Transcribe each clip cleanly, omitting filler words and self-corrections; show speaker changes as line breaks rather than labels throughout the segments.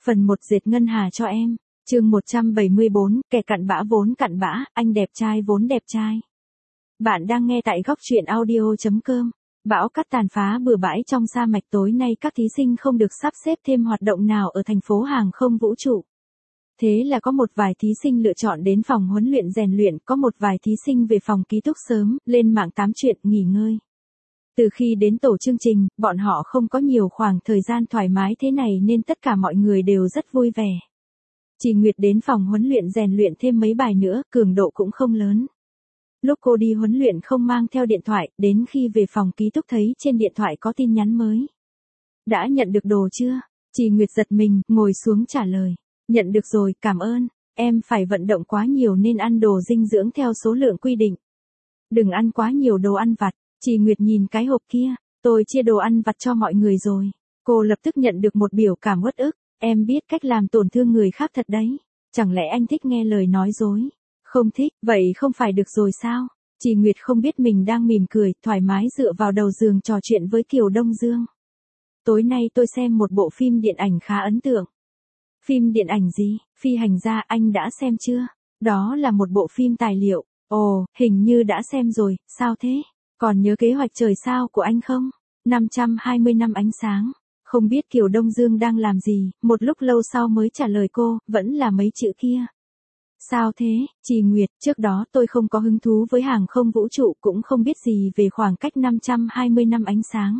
Phần 1 dệt ngân hà cho em. Chương 174, kẻ cặn bã vốn cặn bã, anh đẹp trai vốn đẹp trai. Bạn đang nghe tại góc truyện audio.com. Bão cát tàn phá bừa bãi trong sa mạch, tối nay các thí sinh không được sắp xếp thêm hoạt động nào ở thành phố hàng không vũ trụ. Thế là có một vài thí sinh lựa chọn đến phòng huấn luyện rèn luyện, có một vài thí sinh về phòng ký túc sớm, lên mạng tám chuyện, nghỉ ngơi. Từ khi đến tổ chương trình, bọn họ không có nhiều khoảng thời gian thoải mái thế này nên tất cả mọi người đều rất vui vẻ. Chị Nguyệt đến phòng huấn luyện rèn luyện thêm mấy bài nữa, cường độ cũng không lớn. Lúc cô đi huấn luyện không mang theo điện thoại, đến khi về phòng ký túc thấy trên điện thoại có tin nhắn mới. Đã nhận được đồ chưa? Chị Nguyệt giật mình, ngồi xuống trả lời. Nhận được rồi, cảm ơn. Em phải vận động quá nhiều nên ăn đồ dinh dưỡng theo số lượng quy định. Đừng ăn quá nhiều đồ ăn vặt. Chị Nguyệt nhìn cái hộp kia, tôi chia đồ ăn vặt cho mọi người rồi. Cô lập tức nhận được một biểu cảm uất ức. Em biết cách làm tổn thương người khác thật đấy. Chẳng lẽ anh thích nghe lời nói dối? Không thích, vậy không phải được rồi sao? Chị Nguyệt không biết mình đang mỉm cười, thoải mái dựa vào đầu giường trò chuyện với Kiều Đông Dương. Tối nay tôi xem một bộ phim điện ảnh khá ấn tượng. Phim điện ảnh gì? Phi hành gia, anh đã xem chưa? Đó là một bộ phim tài liệu. Ồ, hình như đã xem rồi, sao thế? Còn nhớ kế hoạch trời sao của anh không? 520 năm ánh sáng. Không biết Kiều Đông Dương đang làm gì, một lúc lâu sau mới trả lời cô, vẫn là mấy chữ kia. Sao thế, chị Nguyệt, trước đó tôi không có hứng thú với hàng không vũ trụ, cũng không biết gì về khoảng cách 520 năm ánh sáng.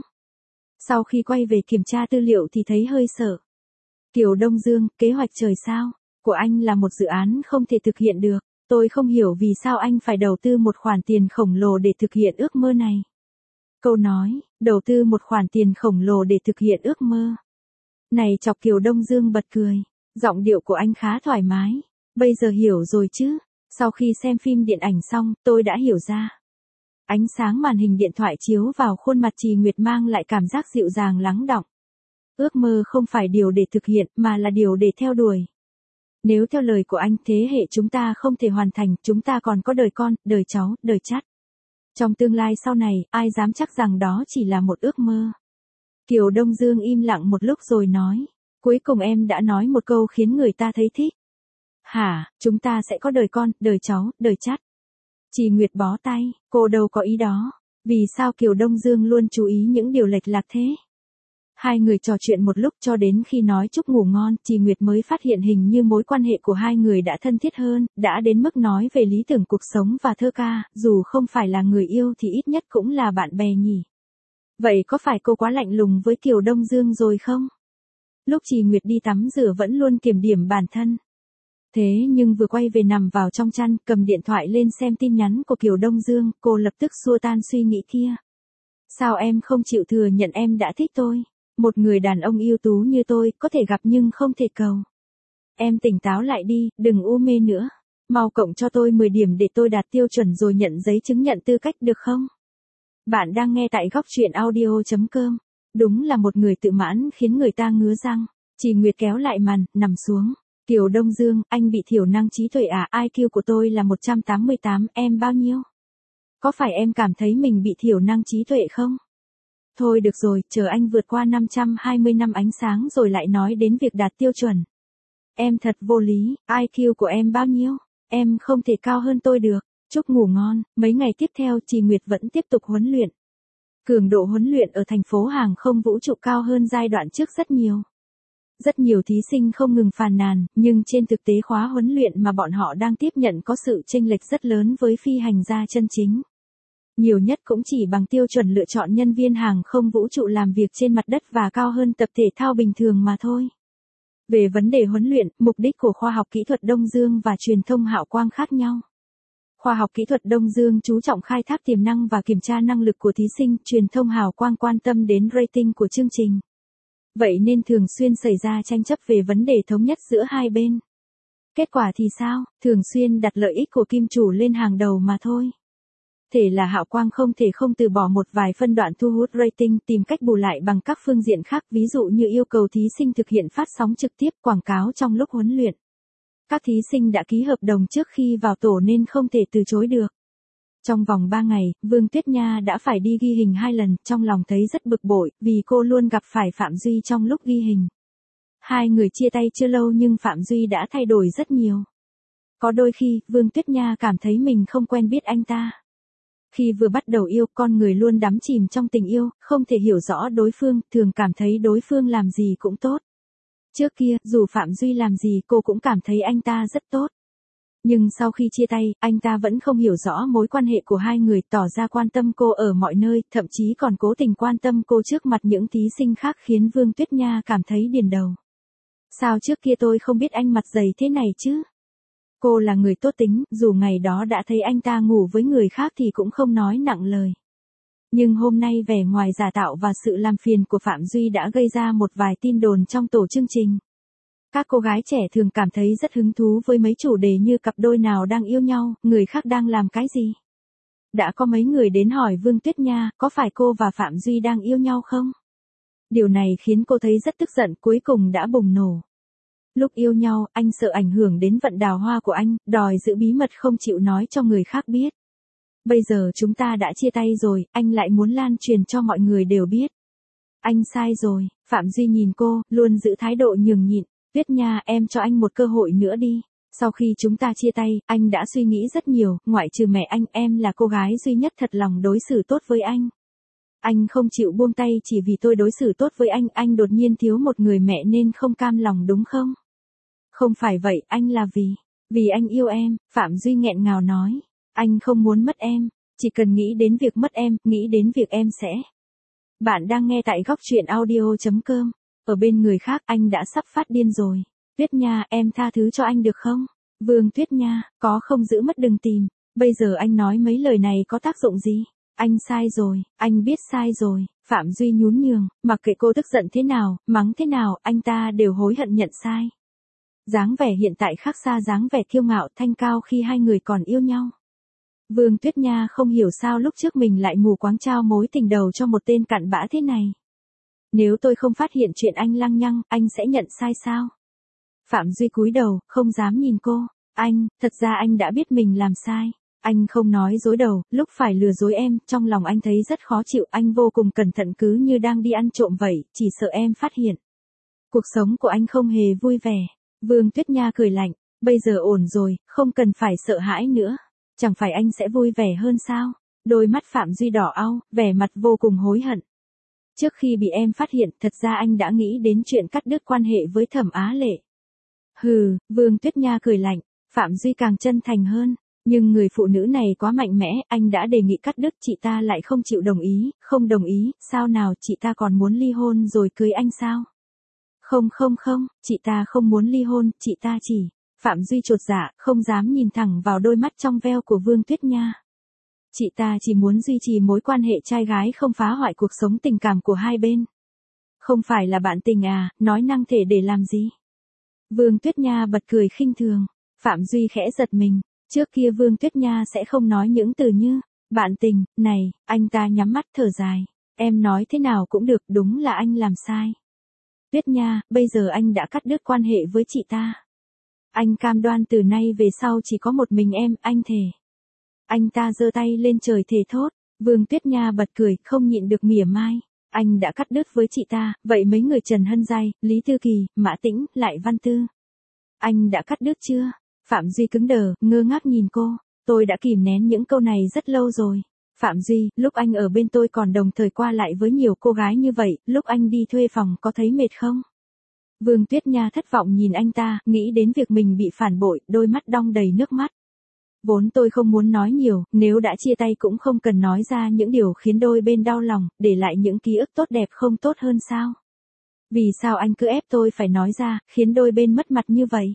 Sau khi quay về kiểm tra tư liệu thì thấy hơi sợ. Kiều Đông Dương, kế hoạch trời sao của anh là một dự án không thể thực hiện được. Tôi không hiểu vì sao anh phải đầu tư một khoản tiền khổng lồ để thực hiện ước mơ này. Câu nói, đầu tư một khoản tiền khổng lồ để thực hiện ước mơ. Này chọc Kiều Đông Dương bật cười. Giọng điệu của anh khá thoải mái. Bây giờ hiểu rồi chứ. Sau khi xem phim điện ảnh xong, tôi đã hiểu ra. Ánh sáng màn hình điện thoại chiếu vào khuôn mặt chị Nguyệt mang lại cảm giác dịu dàng lắng đọng. Ước mơ không phải điều để thực hiện mà là điều để theo đuổi. Nếu theo lời của anh, thế hệ chúng ta không thể hoàn thành, chúng ta còn có đời con, đời cháu, đời chắt. Trong tương lai sau này, ai dám chắc rằng đó chỉ là một ước mơ. Kiều Đông Dương im lặng một lúc rồi nói. Cuối cùng em đã nói một câu khiến người ta thấy thích. Hả, chúng ta sẽ có đời con, đời cháu, đời chắt. Chị Nguyệt bó tay, cô đâu có ý đó. Vì sao Kiều Đông Dương luôn chú ý những điều lệch lạc thế? Hai người trò chuyện một lúc cho đến khi nói chúc ngủ ngon, chị Nguyệt mới phát hiện hình như mối quan hệ của hai người đã thân thiết hơn, đã đến mức nói về lý tưởng cuộc sống và thơ ca, dù không phải là người yêu thì ít nhất cũng là bạn bè nhỉ. Vậy có phải cô quá lạnh lùng với Kiều Đông Dương rồi không? Lúc chị Nguyệt đi tắm rửa vẫn luôn kiểm điểm bản thân. Thế nhưng vừa quay về nằm vào trong chăn, cầm điện thoại lên xem tin nhắn của Kiều Đông Dương, cô lập tức xua tan suy nghĩ kia. Sao em không chịu thừa nhận em đã thích tôi? Một người đàn ông ưu tú như tôi, có thể gặp nhưng không thể cầu. Em tỉnh táo lại đi, đừng u mê nữa. Mau cộng cho tôi 10 điểm để tôi đạt tiêu chuẩn rồi nhận giấy chứng nhận tư cách được không? Bạn đang nghe tại góc truyện audio.com. Đúng là một người tự mãn khiến người ta ngứa răng. Chị Nguyệt kéo lại màn, nằm xuống. Kiều Đông Dương, anh bị thiểu năng trí tuệ à? IQ của tôi là 188, em bao nhiêu? Có phải em cảm thấy mình bị thiểu năng trí tuệ không? Thôi được rồi, chờ anh vượt qua 520 năm ánh sáng rồi lại nói đến việc đạt tiêu chuẩn. Em thật vô lý, IQ của em bao nhiêu? Em không thể cao hơn tôi được. Chúc ngủ ngon. Mấy ngày tiếp theo, chị Nguyệt vẫn tiếp tục huấn luyện. Cường độ huấn luyện ở thành phố hàng không vũ trụ cao hơn giai đoạn trước rất nhiều. Rất nhiều thí sinh không ngừng phàn nàn, nhưng trên thực tế khóa huấn luyện mà bọn họ đang tiếp nhận có sự chênh lệch rất lớn với phi hành gia chân chính. Nhiều nhất cũng chỉ bằng tiêu chuẩn lựa chọn nhân viên hàng không vũ trụ làm việc trên mặt đất và cao hơn tập thể thao bình thường mà thôi. Về vấn đề huấn luyện, mục đích của khoa học kỹ thuật Đông Dương và truyền thông Hạo Quang khác nhau. Khoa học kỹ thuật Đông Dương chú trọng khai thác tiềm năng và kiểm tra năng lực của thí sinh, truyền thông Hạo Quang quan tâm đến rating của chương trình. Vậy nên thường xuyên xảy ra tranh chấp về vấn đề thống nhất giữa hai bên. Kết quả thì sao? Thường xuyên đặt lợi ích của kim chủ lên hàng đầu mà thôi. Thể là Hạo Quang không thể không từ bỏ một vài phân đoạn thu hút rating, tìm cách bù lại bằng các phương diện khác, ví dụ như yêu cầu thí sinh thực hiện phát sóng trực tiếp, quảng cáo trong lúc huấn luyện. Các thí sinh đã ký hợp đồng trước khi vào tổ nên không thể từ chối được. Trong vòng 3 ngày, Vương Tuyết Nha đã phải đi ghi hình 2 lần, trong lòng thấy rất bực bội, vì cô luôn gặp phải Phạm Duy trong lúc ghi hình. Hai người chia tay chưa lâu nhưng Phạm Duy đã thay đổi rất nhiều. Có đôi khi, Vương Tuyết Nha cảm thấy mình không quen biết anh ta. Khi vừa bắt đầu yêu, con người luôn đắm chìm trong tình yêu, không thể hiểu rõ đối phương, thường cảm thấy đối phương làm gì cũng tốt. Trước kia, dù Phạm Duy làm gì cô cũng cảm thấy anh ta rất tốt. Nhưng sau khi chia tay, anh ta vẫn không hiểu rõ mối quan hệ của hai người, tỏ ra quan tâm cô ở mọi nơi, thậm chí còn cố tình quan tâm cô trước mặt những thí sinh khác, khiến Vương Tuyết Nha cảm thấy điền đầu. Sao trước kia tôi không biết anh mặt dày thế này chứ? Cô là người tốt tính, dù ngày đó đã thấy anh ta ngủ với người khác thì cũng không nói nặng lời. Nhưng hôm nay vẻ ngoài giả tạo và sự làm phiền của Phạm Duy đã gây ra một vài tin đồn trong tổ chương trình. Các cô gái trẻ thường cảm thấy rất hứng thú với mấy chủ đề như cặp đôi nào đang yêu nhau, người khác đang làm cái gì. Đã có mấy người đến hỏi Vương Tuyết Nha, có phải cô và Phạm Duy đang yêu nhau không? Điều này khiến cô thấy rất tức giận, cuối cùng đã bùng nổ. Lúc yêu nhau, anh sợ ảnh hưởng đến vận đào hoa của anh, đòi giữ bí mật không chịu nói cho người khác biết. Bây giờ chúng ta đã chia tay rồi, anh lại muốn lan truyền cho mọi người đều biết. Anh sai rồi, Phạm Duy nhìn cô, luôn giữ thái độ nhường nhịn. Tuyết Nha, em cho anh một cơ hội nữa đi. Sau khi chúng ta chia tay, anh đã suy nghĩ rất nhiều, ngoại trừ mẹ anh, em là cô gái duy nhất thật lòng đối xử tốt với anh. Anh không chịu buông tay chỉ vì tôi đối xử tốt với anh đột nhiên thiếu một người mẹ nên không cam lòng đúng không? Không phải vậy, anh là vì anh yêu em, Phạm Duy nghẹn ngào nói. Anh không muốn mất em, chỉ cần nghĩ đến việc mất em, nghĩ đến việc em sẽ. Bạn đang nghe tại góc truyện audio.com. Ở bên người khác anh đã sắp phát điên rồi. Tuyết Nha, em tha thứ cho anh được không? Vương Tuyết Nha, có không giữ mất đừng tìm. Bây giờ anh nói mấy lời này có tác dụng gì? Anh sai rồi, anh biết sai rồi. Phạm Duy nhún nhường, mặc kệ cô tức giận thế nào, mắng thế nào, anh ta đều hối hận nhận sai. Dáng vẻ hiện tại khác xa dáng vẻ kiêu ngạo thanh cao khi hai người còn yêu nhau. Vương Tuyết Nha không hiểu sao lúc trước mình lại mù quáng trao mối tình đầu cho một tên cặn bã thế này. Nếu tôi không phát hiện chuyện anh lăng nhăng, anh sẽ nhận sai sao? Phạm Duy cúi đầu, không dám nhìn cô. Anh, thật ra anh đã biết mình làm sai. Anh không nói dối đầu, lúc phải lừa dối em, trong lòng anh thấy rất khó chịu, anh vô cùng cẩn thận cứ như đang đi ăn trộm vậy, chỉ sợ em phát hiện. Cuộc sống của anh không hề vui vẻ. Vương Tuyết Nha cười lạnh, bây giờ ổn rồi, không cần phải sợ hãi nữa. Chẳng phải anh sẽ vui vẻ hơn sao? Đôi mắt Phạm Duy đỏ au, vẻ mặt vô cùng hối hận. Trước khi bị em phát hiện, thật ra anh đã nghĩ đến chuyện cắt đứt quan hệ với Thẩm Á Lệ. Hừ, Vương Tuyết Nha cười lạnh, Phạm Duy càng chân thành hơn. Nhưng người phụ nữ này quá mạnh mẽ, anh đã đề nghị cắt đứt, chị ta lại không chịu đồng ý, không đồng ý, sao nào chị ta còn muốn ly hôn rồi cưới anh sao? Không, chị ta không muốn ly hôn, chị ta chỉ. Phạm Duy chột dạ, không dám nhìn thẳng vào đôi mắt trong veo của Vương Tuyết Nha. Chị ta chỉ muốn duy trì mối quan hệ trai gái không phá hoại cuộc sống tình cảm của hai bên. Không phải là bạn tình à, nói năng thể để làm gì? Vương Tuyết Nha bật cười khinh thường. Phạm Duy khẽ giật mình. Trước kia Vương Tuyết Nha sẽ không nói những từ như bạn tình, này, anh ta nhắm mắt thở dài. Em nói thế nào cũng được, đúng là anh làm sai. Tuyết Nha, bây giờ anh đã cắt đứt quan hệ với chị ta. Anh cam đoan từ nay về sau chỉ có một mình em, anh thề. Anh ta giơ tay lên trời thề thốt. Vương Tuyết Nha bật cười, không nhịn được mỉa mai. Anh đã cắt đứt với chị ta, vậy mấy người Trần Hân Giai, Lý Tư Kỳ, Mã Tĩnh, Lại Văn Tư. Anh đã cắt đứt chưa? Phạm Duy cứng đờ, ngơ ngác nhìn cô. Tôi đã kìm nén những câu này rất lâu rồi. Phạm Duy, lúc anh ở bên tôi còn đồng thời qua lại với nhiều cô gái như vậy, lúc anh đi thuê phòng có thấy mệt không? Vương Tuyết Nha thất vọng nhìn anh ta, nghĩ đến việc mình bị phản bội, đôi mắt đong đầy nước mắt. Vốn tôi không muốn nói nhiều, nếu đã chia tay cũng không cần nói ra những điều khiến đôi bên đau lòng, để lại những ký ức tốt đẹp không tốt hơn sao? Vì sao anh cứ ép tôi phải nói ra, khiến đôi bên mất mặt như vậy?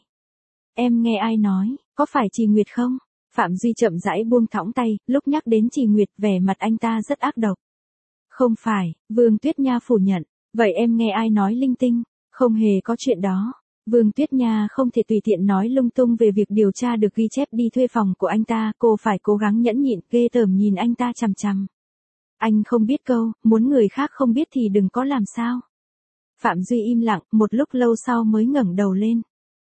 Em nghe ai nói, có phải Trì Nguyệt không? Phạm Duy chậm rãi buông thõng tay, lúc nhắc đến Trì Nguyệt vẻ mặt anh ta rất ác độc. Không phải, Vương Tuyết Nha phủ nhận, vậy em nghe ai nói linh tinh, không hề có chuyện đó. Vương Tuyết Nha không thể tùy tiện nói lung tung về việc điều tra được ghi chép đi thuê phòng của anh ta, cô phải cố gắng nhẫn nhịn, ghê tởm nhìn anh ta chằm chằm. Anh không biết câu, muốn người khác không biết thì đừng có làm sao. Phạm Duy im lặng, một lúc lâu sau mới ngẩng đầu lên.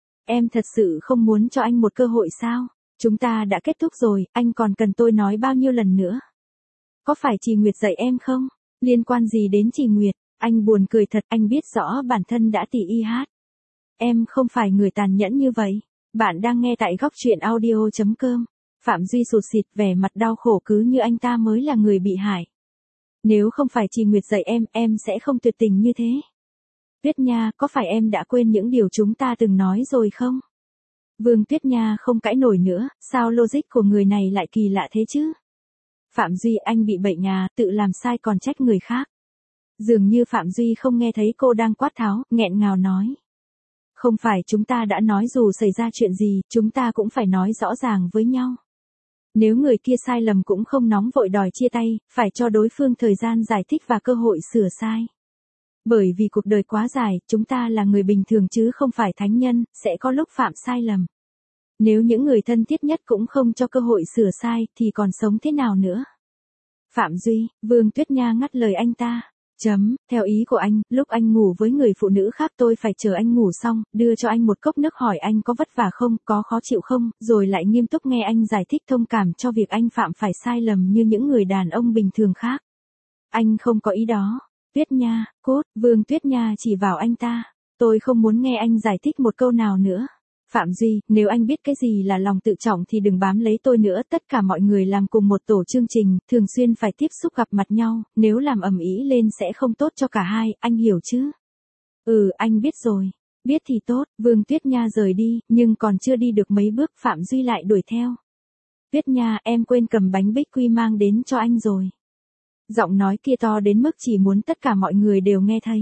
Em thật sự không muốn cho anh một cơ hội sao? Chúng ta đã kết thúc rồi, anh còn cần tôi nói bao nhiêu lần nữa? Có phải Trì Nguyệt dạy em không? Liên quan gì đến Trì Nguyệt? Anh buồn cười thật, anh biết rõ bản thân đã tỉ y hát. em không phải người tàn nhẫn như vậy. Bạn đang nghe tại góc truyện audio.com. Phạm Duy sụt sịt vẻ mặt đau khổ cứ như anh ta mới là người bị hại. Nếu không phải chị Nguyệt dạy em sẽ không tuyệt tình như thế. Tuyết Nha, có phải em đã quên những điều chúng ta từng nói rồi không? Vương Tuyết Nha không cãi nổi nữa, sao logic của người này lại kỳ lạ thế chứ? Phạm Duy, anh bị bệnh à, tự làm sai còn trách người khác. Dường như Phạm Duy không nghe thấy cô đang quát tháo, nghẹn ngào nói. Không phải chúng ta đã nói dù xảy ra chuyện gì, chúng ta cũng phải nói rõ ràng với nhau. Nếu người kia sai lầm cũng không nóng vội đòi chia tay, phải cho đối phương thời gian giải thích và cơ hội sửa sai. Bởi vì cuộc đời quá dài, chúng ta là người bình thường chứ không phải thánh nhân, sẽ có lúc phạm sai lầm. Nếu những người thân thiết nhất cũng không cho cơ hội sửa sai, thì còn sống thế nào nữa? Phạm Duy, Vương Tuyết Nha ngắt lời anh ta. Theo ý của anh, lúc anh ngủ với người phụ nữ khác tôi phải chờ anh ngủ xong, đưa cho anh một cốc nước hỏi anh có vất vả không, có khó chịu không, rồi lại nghiêm túc nghe anh giải thích thông cảm cho việc anh phạm phải sai lầm như những người đàn ông bình thường khác. Anh không có ý đó. Tuyết Nha, cốt, Vương Tuyết Nha chỉ vào anh ta. Tôi không muốn nghe anh giải thích một câu nào nữa. Phạm Duy, nếu anh biết cái gì là lòng tự trọng thì đừng bám lấy tôi nữa, tất cả mọi người làm cùng một tổ chương trình, thường xuyên phải tiếp xúc gặp mặt nhau, nếu làm ầm ĩ lên sẽ không tốt cho cả hai, anh hiểu chứ? Anh biết rồi. Biết thì tốt, Vương Tuyết Nha rời đi, nhưng còn chưa đi được mấy bước Phạm Duy lại đuổi theo. Tuyết Nha, em quên cầm bánh bích quy mang đến cho anh rồi. Giọng nói kia to đến mức chỉ muốn tất cả mọi người đều nghe thấy.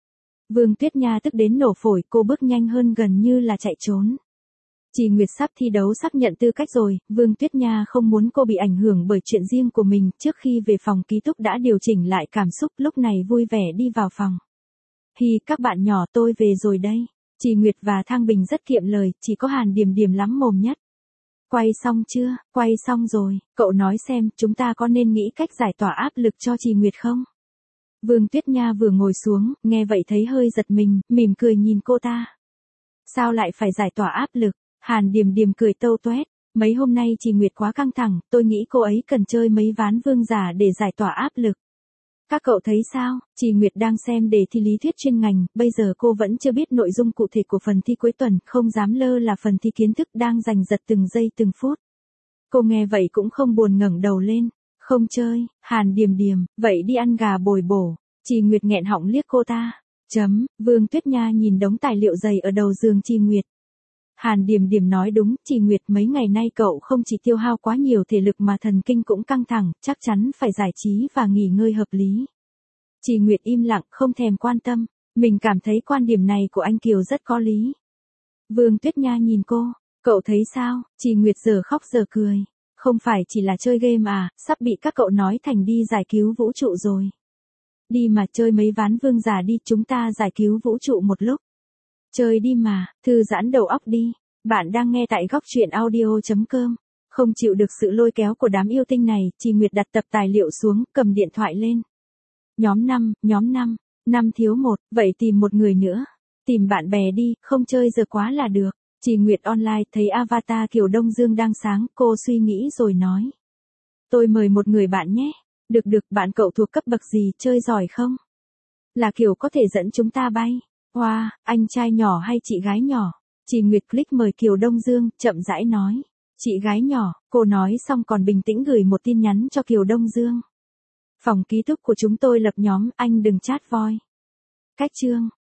Vương Tuyết Nha tức đến nổ phổi, cô bước nhanh hơn gần như là chạy trốn. Chị Nguyệt sắp thi đấu xác nhận tư cách rồi, Vương Tuyết Nha không muốn cô bị ảnh hưởng bởi chuyện riêng của mình, trước khi về phòng ký túc đã điều chỉnh lại cảm xúc, lúc này vui vẻ đi vào phòng. Hi, các bạn nhỏ, tôi về rồi đây. Chị Nguyệt và Thang Bình rất kiệm lời, chỉ có Hàn Điềm Điềm lắm mồm nhất. Quay xong chưa? Quay xong rồi, cậu nói xem, chúng ta có nên nghĩ cách giải tỏa áp lực cho chị Nguyệt không? Vương Tuyết Nha vừa ngồi xuống, nghe vậy thấy hơi giật mình, mỉm cười nhìn cô ta. Sao lại phải giải tỏa áp lực? Hàn Điềm Điềm cười tâu toét. Mấy hôm nay chị Nguyệt quá căng thẳng, tôi nghĩ cô ấy cần chơi mấy ván vương giả để giải tỏa áp lực. Các cậu thấy sao? Chị Nguyệt đang xem đề thi lý thuyết chuyên ngành, bây giờ cô vẫn chưa biết nội dung cụ thể của phần thi cuối tuần, không dám lơ là phần thi kiến thức đang giành giật từng giây từng phút. Cô nghe vậy cũng không buồn ngẩng đầu lên. Không chơi, Hàn Điềm Điềm, vậy đi ăn gà bồi bổ. Chị Nguyệt nghẹn họng liếc cô ta. Vương Tuyết Nha nhìn đống tài liệu dày ở đầu giường chị Nguyệt. Hàn Điềm Điềm nói đúng, chị Nguyệt mấy ngày nay cậu không chỉ tiêu hao quá nhiều thể lực mà thần kinh cũng căng thẳng, chắc chắn phải giải trí và nghỉ ngơi hợp lý. Chị Nguyệt im lặng, không thèm quan tâm. Mình cảm thấy quan điểm này của anh Kiều rất có lý. Vương Tuyết Nha nhìn cô, cậu thấy sao? Chị Nguyệt giờ khóc giờ cười. Không phải chỉ là chơi game à, sắp bị các cậu nói thành đi giải cứu vũ trụ rồi. Đi mà chơi mấy ván vương giả đi, chúng ta giải cứu vũ trụ một lúc. Chơi đi mà, thư giãn đầu óc đi. Bạn đang nghe tại góc truyện audio.com. Không chịu được sự lôi kéo của đám yêu tinh này, chị Nguyệt đặt tập tài liệu xuống, cầm điện thoại lên. Nhóm 5, 5 thiếu 1, vậy tìm một người nữa. Tìm bạn bè đi, không chơi giờ quá là được. Chị Nguyệt online thấy avatar Kiều Đông Dương đang sáng, cô suy nghĩ rồi nói. Tôi mời một người bạn nhé. Được, bạn cậu thuộc cấp bậc gì, chơi giỏi không? Là Kiều có thể dẫn chúng ta bay. Wow, anh trai nhỏ hay chị gái nhỏ? Chị Nguyệt click mời Kiều Đông Dương, chậm rãi nói. Chị gái nhỏ, cô nói xong còn bình tĩnh gửi một tin nhắn cho Kiều Đông Dương. Phòng ký túc của chúng tôi lập nhóm, anh đừng chat voi. Cách chương.